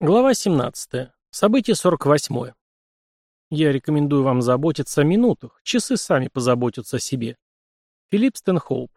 Глава 17. Событие 48. Я рекомендую вам заботиться о минутах. Часы сами позаботятся о себе. Филипп Стэнхоуп.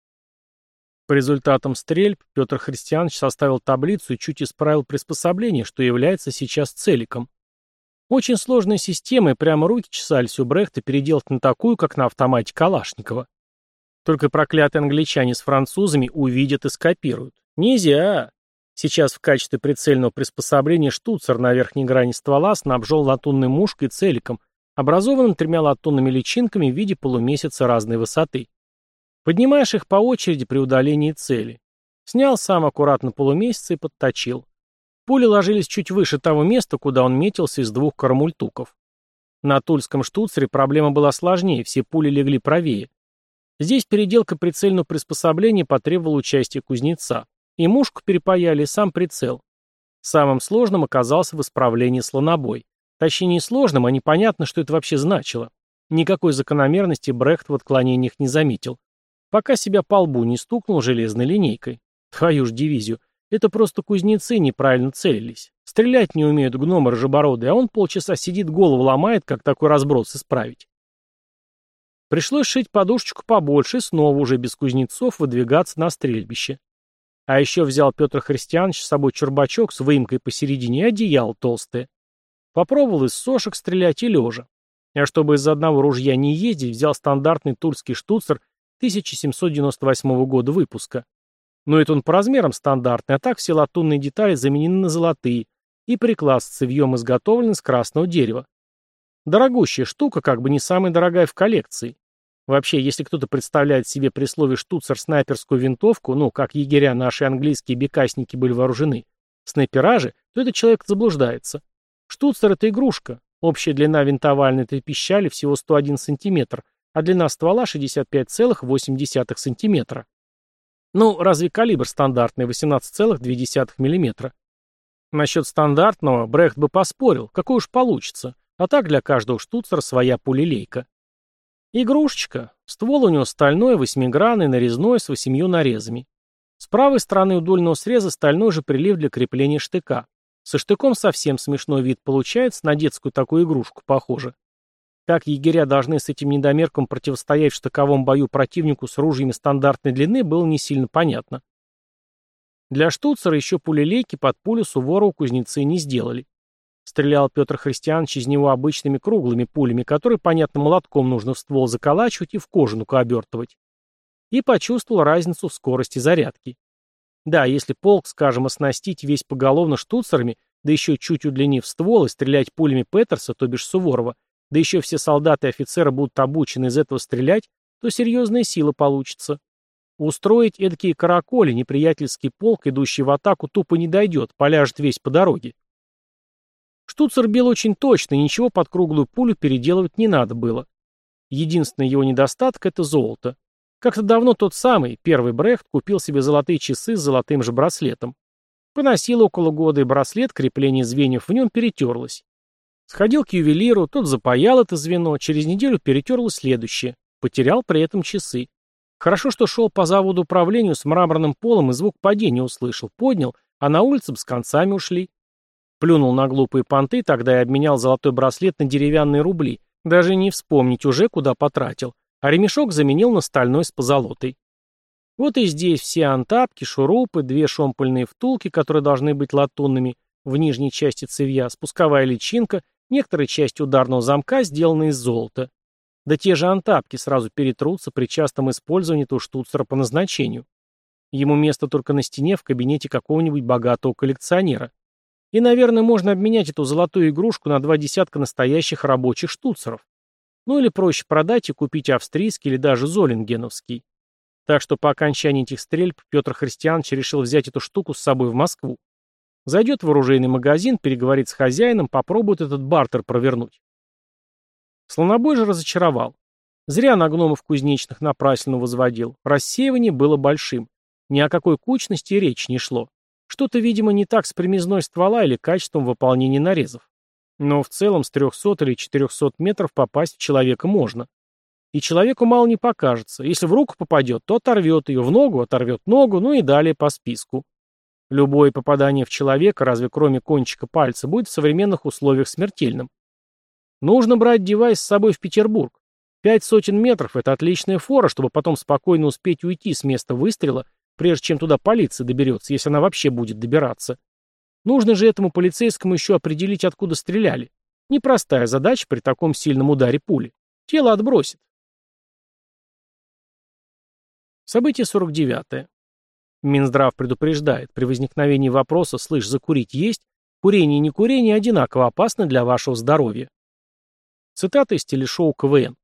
По результатам стрельб Петр Христианович составил таблицу и чуть исправил приспособление, что является сейчас целиком. Очень сложная система, и прямо руки чесались у Брехта переделать на такую, как на автомате Калашникова. Только проклятые англичане с французами увидят и скопируют. Нельзя! Сейчас в качестве прицельного приспособления штуцер на верхней грани ствола снабжен латунной мушкой целиком, образованным 3 латунными личинками в виде полумесяца разной высоты. Поднимаешь их по очереди при удалении цели. Снял сам аккуратно полумесяца и подточил. Пули ложились чуть выше того места, куда он метился из 2 карамультуков. На тульском штуцере проблема была сложнее, все пули легли правее. Здесь переделка прицельного приспособления потребовала участия кузнеца. И мушку перепаяли, и сам прицел. Самым сложным оказался в исправлении слонобой. Точнее, не сложным, а непонятно, что это вообще значило. Никакой закономерности Брехт в отклонениях не заметил. Пока себя по лбу не стукнул железной линейкой. Твою ж дивизию. Это просто кузнецы неправильно целились. Стрелять не умеют гномы рыжебородые, а он полчаса сидит, голову ломает, как такой разброс исправить. Пришлось шить подушечку побольше и снова уже без кузнецов выдвигаться на стрельбище. А еще взял Петр Христианович с собой чурбачок с выемкой посередине и одеяло толстое. Попробовал из сошек стрелять и лежа. А чтобы из одного ружья не ездить, взял стандартный тульский штуцер 1798 года выпуска. Но это он по размерам стандартный, а так все латунные детали заменены на золотые, и приклад с цевьем изготовлен из красного дерева. Дорогущая штука, как бы не самая дорогая в коллекции. Вообще, если кто-то представляет себе при слове «штуцер» снайперскую винтовку, ну, как егеря наши английские бекасники были вооружены, снайпера же, то этот человек заблуждается. Штуцер — это игрушка. Общая длина винтовальной этой пищали всего 101 см, а длина ствола 65,8 см. Ну, разве калибр стандартный 18,2 мм? Насчет стандартного Брехт бы поспорил, какой уж получится, а так для каждого штуцера своя пулелейка. Игрушечка. Ствол у него стальной, 8-гранный, нарезной, с 8 нарезами. С правой стороны у дульного среза стальной же прилив для крепления штыка. Со штыком совсем смешной вид получается, на детскую такую игрушку похоже. Как егеря должны с этим недомерком противостоять в штыковом бою противнику с ружьями стандартной длины, было не сильно понятно. Для штуцера еще пулелейки под пулю Суворова кузнецы не сделали. Стрелял Петр Христианович из него обычными круглыми пулями, которые, понятно, молотком нужно в ствол заколачивать и в кожанку обертывать. И почувствовал разницу в скорости зарядки. Да, если полк, скажем, оснастить весь поголовно штуцерами, да еще чуть удлинив ствол и стрелять пулями Петерса, то бишь Суворова, да еще все солдаты и офицеры будут обучены из этого стрелять, то серьезная сила получится. Устроить эдакие караколи неприятельский полк, идущий в атаку, тупо не дойдет, поляжет весь по дороге. Штуцер бил очень точно, и ничего под круглую пулю переделывать не надо было. Единственный его недостаток — это золото. Как-то давно тот самый, первый Брехт, купил себе золотые часы с золотым же браслетом. Поносил около года, и браслет, крепление звеньев в нем перетерлось. Сходил к ювелиру, тот запаял это звено, через неделю перетерлось следующее. Потерял при этом часы. Хорошо, что шел по заводу управлению с мраморным полом и звук падения услышал, поднял, а на улице бы с концами ушли. Плюнул на глупые понты, тогда и обменял золотой браслет на деревянные рубли. Даже не вспомнить уже, куда потратил. А ремешок заменил на стальной с позолотой. Вот и здесь все антапки, шурупы, 2 шомпольные втулки, которые должны быть латунными, в нижней части цевья, спусковая личинка, некоторые части ударного замка сделаны из золота. Да те же антапки сразу перетрутся при частом использовании этого штуцера по назначению. Ему место только на стене в кабинете какого-нибудь богатого коллекционера. И, наверное, можно обменять эту золотую игрушку на 2 десятка настоящих рабочих штуцеров. Ну или проще продать и купить австрийский или даже золингеновский. Так что по окончании этих стрельб Петр Христианович решил взять эту штуку с собой в Москву. Зайдет в оружейный магазин, переговорит с хозяином, попробует этот бартер провернуть. Слонобой же разочаровал. Зря на гномов кузнечных напраслину возводил. Рассеивание было большим. Ни о какой кучности речи не шло. Что-то, видимо, не так с примизной ствола или качеством выполнения нарезов. Но в целом с 300 или 400 метров попасть в человека можно. И человеку мало не покажется. Если в руку попадет, то оторвет ее, в ногу оторвет ногу, ну и далее по списку. Любое попадание в человека, разве кроме кончика пальца, будет в современных условиях смертельным. Нужно брать девайс с собой в Петербург. 500 метров — это отличная фора, чтобы потом спокойно успеть уйти с места выстрела, прежде чем туда полиция доберется, если она вообще будет добираться. Нужно же этому полицейскому еще определить, откуда стреляли. Непростая задача при таком сильном ударе пули. Тело отбросит. Событие 49. Минздрав предупреждает, при возникновении вопроса «слышь, закурить есть?», курение и некурение одинаково опасны для вашего здоровья. Цитата из телешоу КВН.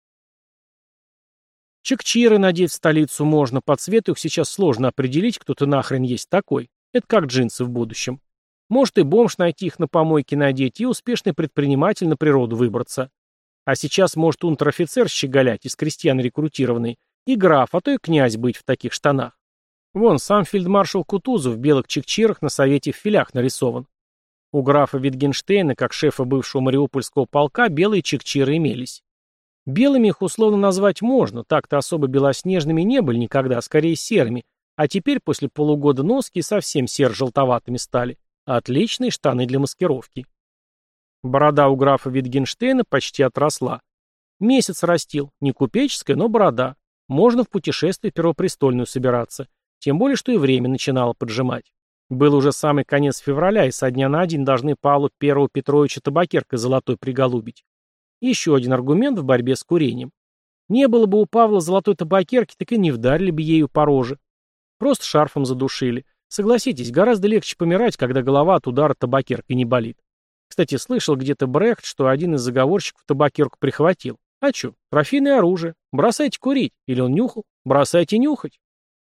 Чекчиры надеть в столицу можно, по цвету их сейчас сложно определить, кто ты нахрен есть такой. Это как джинсы в будущем. Может и бомж найти их на помойке надеть, и успешный предприниматель на природу выбраться. А сейчас может унтер-офицер щеголять, из крестьян рекрутированный, и граф, а то и князь быть в таких штанах. Вон, сам фельдмаршал Кутузов в белых чекчирах на совете в филях нарисован. У графа Витгенштейна, как шефа бывшего Мариупольского полка, белые чекчиры имелись. Белыми их условно назвать можно, так-то особо белоснежными не были никогда, скорее серыми, а теперь после полугода носки совсем серо-желтоватыми стали. Отличные штаны для маскировки. Борода у графа Витгенштейна почти отросла. Месяц растил, не купеческая, но борода. Можно в путешествие первопрестольную собираться. Тем более, что и время начинало поджимать. Был уже самый конец февраля, и со дня на день должны Павла Первого Петровича табакеркой золотой приголубить. Еще один аргумент в борьбе с курением. Не было бы у Павла золотой табакерки, так и не вдарили бы ею по роже. Просто шарфом задушили. Согласитесь, гораздо легче помирать, когда голова от удара табакеркой не болит. Кстати, слышал где-то Брехт, что один из заговорщиков табакерку прихватил. А чё, трофейное оружие. Бросайте курить. Или он нюхал? Бросайте нюхать.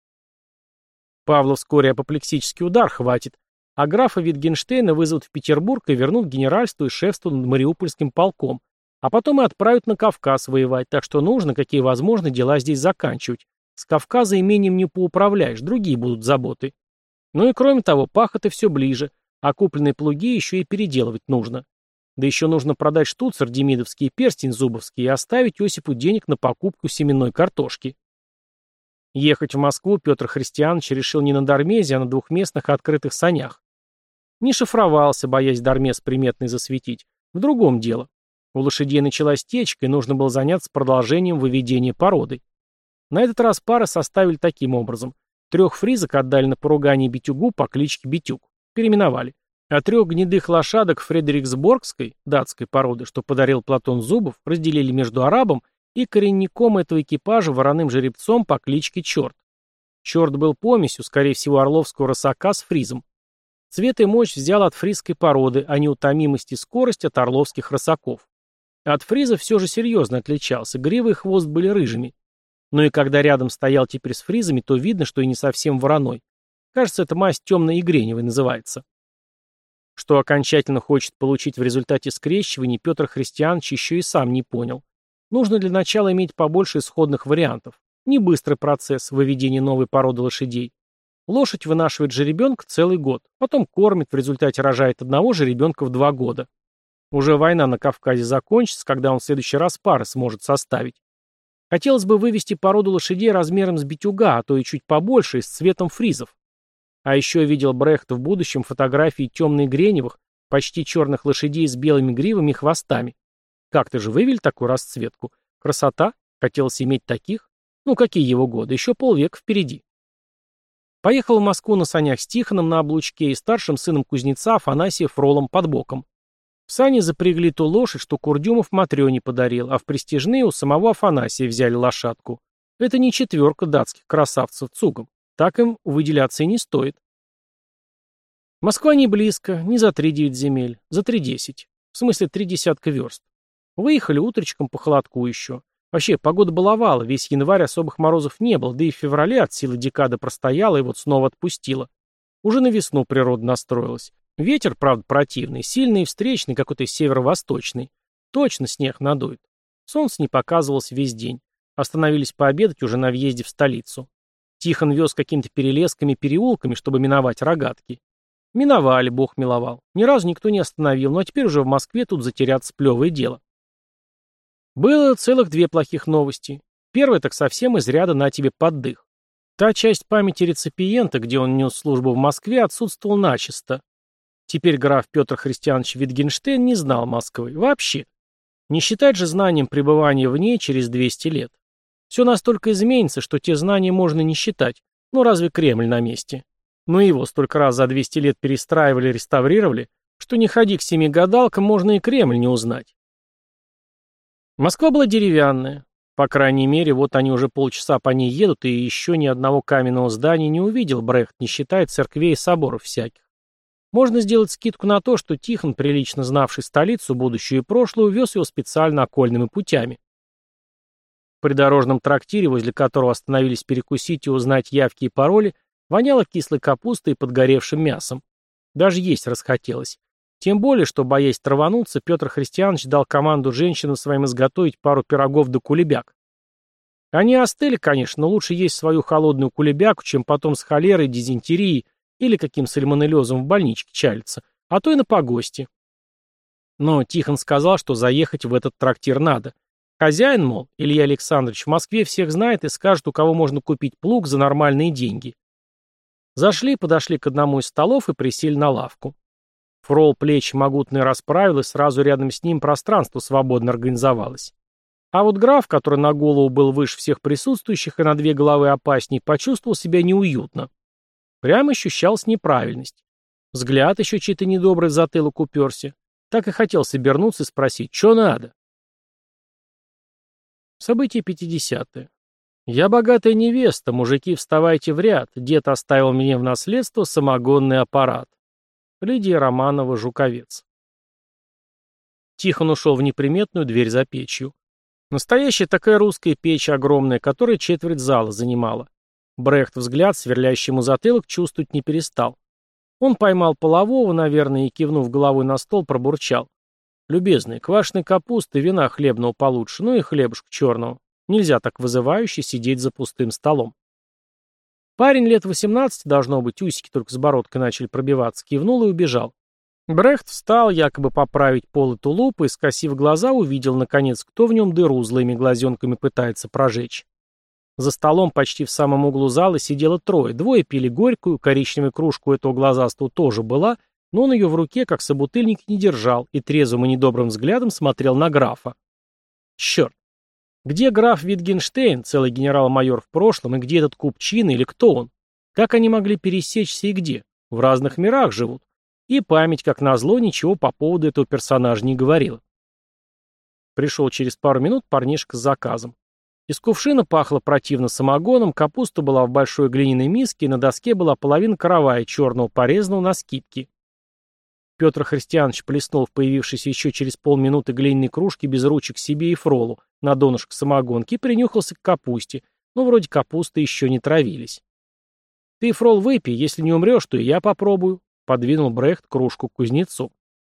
Павла вскоре апоплексический удар хватит, а графа Витгенштейна вызовут в Петербург и вернут генеральству и шефству над Мариупольским полком, а потом и отправят на Кавказ воевать, так что нужно, какие возможны, дела здесь заканчивать. С Кавказа имением не поуправляешь, другие будут заботы. Ну и кроме того, пахоты все ближе, а купленные плуги еще и переделывать нужно. Да еще нужно продать штуцер демидовский и перстень зубовский и оставить Осипу денег на покупку семенной картошки. Ехать в Москву Петр Христианович решил не на Дармезе, а на двухместных открытых санях. Не шифровался, боясь Дармез приметный засветить. В другом дело. У лошадей началась течка, и нужно было заняться продолжением выведения породы. На этот раз пары составили таким образом. 3 фризок отдали на поругание битюгу по кличке Битюг. Переименовали. А 3 гнедых лошадок Фредериксборгской, датской породы, что подарил Платон Зубов, разделили между арабом и коренником этого экипажа вороным жеребцом по кличке Черт. Черт был помесью, скорее всего, орловского рысака с фризом. Цвет и мощь взял от фризской породы, а неутомимость и скорость от орловских рысаков. От фриза все же серьезно отличался, грива и хвост были рыжими. Но и когда рядом стоял теперь с фризами, то видно, что и не совсем вороной. Кажется, эта масть темно-игреневой называется. Что окончательно хочет получить в результате скрещивания, Петр Христианович еще и сам не понял. Нужно для начала иметь побольше исходных вариантов. Не быстрый процесс выведения новой породы лошадей. Лошадь вынашивает жеребенка целый год, потом кормит, в результате рожает одного жеребенка в 2 года. Уже война на Кавказе закончится, когда он в следующий раз пары сможет составить. Хотелось бы вывести породу лошадей размером с битюга, а то и чуть побольше, и с цветом фризов. А еще видел Брехт в будущем фотографии темно-греневых, почти черных лошадей с белыми гривами и хвостами. Как-то же вывели такую расцветку. Красота. Хотелось иметь таких. Ну, какие его годы? Еще полвека впереди. Поехал в Москву на санях с Тихоном на облучке и старшим сыном кузнеца Афанасия Фролом под боком. В сани запрягли ту лошадь, что Курдюмов Матрёне подарил, а в престижные у самого Афанасия взяли лошадку. Это не 4 датских красавцев цугом. Так им выделяться и не стоит. Москва не близко, не за 3-9 земель, за 3-10. В смысле 30 верст. Выехали утречком по холодку еще. Вообще, погода баловала, весь январь особых морозов не было, да и в феврале от силы декады простояла и вот снова отпустила. Уже на весну природа настроилась. Ветер, правда, противный, сильный и встречный, какой-то северо-восточный. Точно снег надует. Солнце не показывалось весь день. Остановились пообедать уже на въезде в столицу. Тихон вез какими-то перелесками, переулками, чтобы миновать Рогатки. Миновали, бог миловал. Ни разу никто не остановил, но теперь уже в Москве тут затеряться плевое дело. Было целых 2 плохих новости. Первая так совсем из ряда на тебе поддых. Та часть памяти реципиента, где он нес службу в Москве, отсутствовала начисто. Теперь граф Петр Христианович Витгенштейн не знал Москвы. Вообще. Не считать же знанием пребывания в ней через 200 лет. Все настолько изменится, что те знания можно не считать. Ну разве Кремль на месте? Но его столько раз за 200 лет перестраивали, реставрировали, что не ходи к семи гадалкам, можно и Кремль не узнать. Москва была деревянная. По крайней мере, вот они уже полчаса по ней едут, и еще ни одного каменного здания не увидел Брехт, не считая церквей и соборов всяких. Можно сделать скидку на то, что Тихон, прилично знавший столицу, будущую и прошлую, вез его специально окольными путями. В придорожном трактире, возле которого остановились перекусить и узнать явки и пароли, воняло кислой капустой и подгоревшим мясом. Даже есть расхотелось. Тем более, что, боясь травануться, Петр Христианович дал команду женщинам своим изготовить пару пирогов да кулебяк. Они остыли, конечно, но лучше есть свою холодную кулебяку, чем потом с холерой, дизентерией или каким сальмонеллезом в больничке чалиться, а то и на погосте. Но Тихон сказал, что заехать в этот трактир надо. Хозяин, мол, Илья Александрович, в Москве всех знает и скажет, у кого можно купить плуг за нормальные деньги. Зашли, подошли к одному из столов и присели на лавку. Фрол плечи могутно расправил, и сразу рядом с ним пространство свободно организовалось. А вот граф, который на голову был выше всех присутствующих и на 2 головы опасней, почувствовал себя неуютно. Прямо ощущалась неправильность. Взгляд еще чей-то недобрый в затылок уперся. Так и хотелось обернуться и спросить, что надо? Событие 50-е. Я богатая невеста, мужики, вставайте в ряд. Дед оставил мне в наследство самогонный аппарат. Лидия Романова, Жуковец. Тихон ушел в неприметную дверь за печью. Настоящая такая русская печь огромная, которая четверть зала занимала. Брехт взгляд, сверлящий ему затылок, чувствовать не перестал. Он поймал полового, наверное, и, кивнув головой на стол, пробурчал. «Любезный, квашеной капусты, вина хлебного получше, ну и хлебушка черного. Нельзя так вызывающе сидеть за пустым столом». Парень лет 18, должно быть, усики только с бородкой начали пробиваться, кивнул и убежал. Брехт встал, якобы поправить полы тулупа, и, скосив глаза, увидел, наконец, кто в нем дыру злыми глазенками пытается прожечь. За столом почти в самом углу зала сидело 3. 2 пили горькую, коричневую кружку этого глазастого тоже была, но он ее в руке, как собутыльник, не держал, и трезвым и недобрым взглядом смотрел на графа. Черт! Где граф Витгенштейн, целый генерал-майор в прошлом, и где этот купчина или кто он? Как они могли пересечься и где? В разных мирах живут. И память, как назло, ничего по поводу этого персонажа не говорила. Пришел через пару минут парнишка с заказом. Из кувшина пахло противно самогоном, капуста была в большой глиняной миске, и на доске была половина каравая черного, порезанного на скибки. Петр Христианович плеснул в появившейся еще через полминуты глиняной кружки без ручек себе и Фролу на донышко самогонки и принюхался к капусте, но вроде капусты еще не травились. «Ты, Фрол, выпей, если не умрешь, то и я попробую», — подвинул Брехт кружку к кузнецу.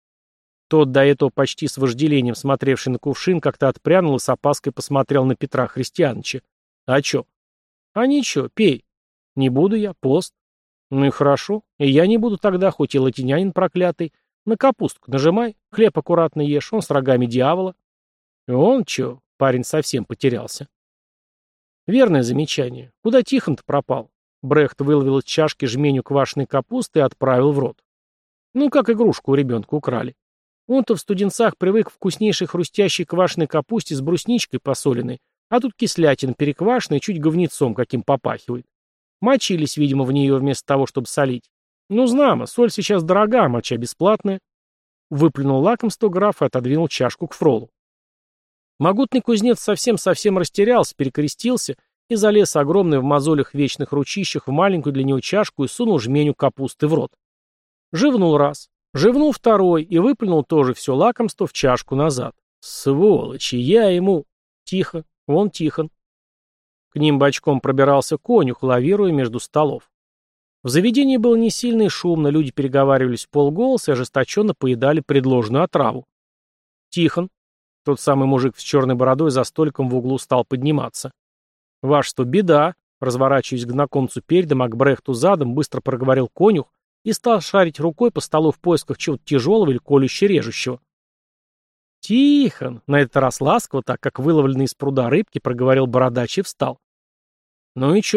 Тот, до этого почти с вожделением смотревший на кувшин, как-то отпрянул и с опаской посмотрел на Петра Христиановича. «А чё?» «А ничего, пей». «Не буду я, пост». «Ну и хорошо, и я не буду тогда, хоть и латинянин проклятый. На капустку нажимай, хлеб аккуратно ешь, он с рогами дьявола». «Он чё?» — парень совсем потерялся. «Верное замечание. Куда Тихон-то пропал?» Брехт выловил из чашки жменю квашеной капусты и отправил в рот. Ну, как игрушку у ребенка украли. Он-то в студенцах привык к вкуснейшей хрустящей квашеной капусте с брусничкой посоленной, а тут кислятина переквашенная, чуть говнецом каким попахивает. Мочились, видимо, в нее вместо того, чтобы солить. Ну, знамо, соль сейчас дорога, а моча бесплатная. Выплюнул лакомство граф и отодвинул чашку к Фролу. Могутный кузнец совсем-совсем растерялся, перекрестился и залез огромный в мозолях вечных ручищах в маленькую для него чашку и сунул жменю капусты в рот. Живнул раз, живнул второй и выплюнул тоже все лакомство в чашку назад. Сволочи, я ему... Тихо, вон Тихон. К ним бочком пробирался конюх, лавируя между столов. В заведении было не сильно и шумно, люди переговаривались вполголоса и ожесточенно поедали предложенную отраву. Тихон, тот самый мужик с черной бородой за столиком в углу, стал подниматься. «Вашество, беда!» Разворачиваясь к знакомцу передом, а к Брехту задом, быстро проговорил конюх и стал шарить рукой по столу в поисках чего-то тяжелого или колюще-режущего. «Тихон!» — на этот раз ласково, так как выловленный из пруда рыбки, проговорил бородач и встал. «Ну и чё?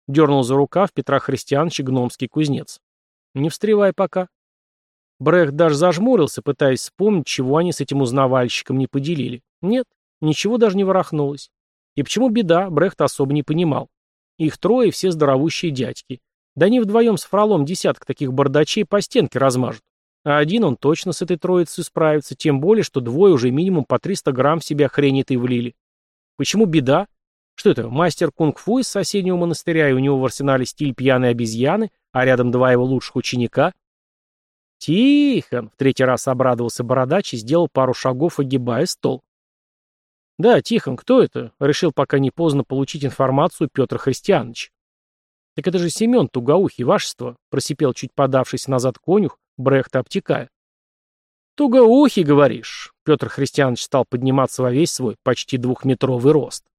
Дернул за рукав Петра Христиановича гномский кузнец. Не встревай пока. Брехт даже зажмурился, пытаясь вспомнить, чего они с этим узнавальщиком не поделили. Нет, ничего даже не ворохнулось. И почему беда, Брехт особо не понимал. Их трое, все здоровущие дядьки. Да они вдвоем с Фролом десяток таких бардачей по стенке размажут. А один он точно с этой троицей справится, тем более, что двое уже минимум по 300 грамм в себя хрень этой влили. Почему беда? Что это, мастер кунг-фу из соседнего монастыря, и у него в арсенале стиль пьяной обезьяны, а рядом два его лучших ученика? Тихон! В третий раз обрадовался бородач и сделал пару шагов, огибая стол. Да, Тихон, кто это? Решил, пока не поздно, получить информацию Петр Христианович. Так это же Семен Тугоухий, вашество, просипел чуть подавшись назад конюх, Брехта обтекая. Тугоухий, говоришь? Петр Христианович стал подниматься во весь свой почти двухметровый рост.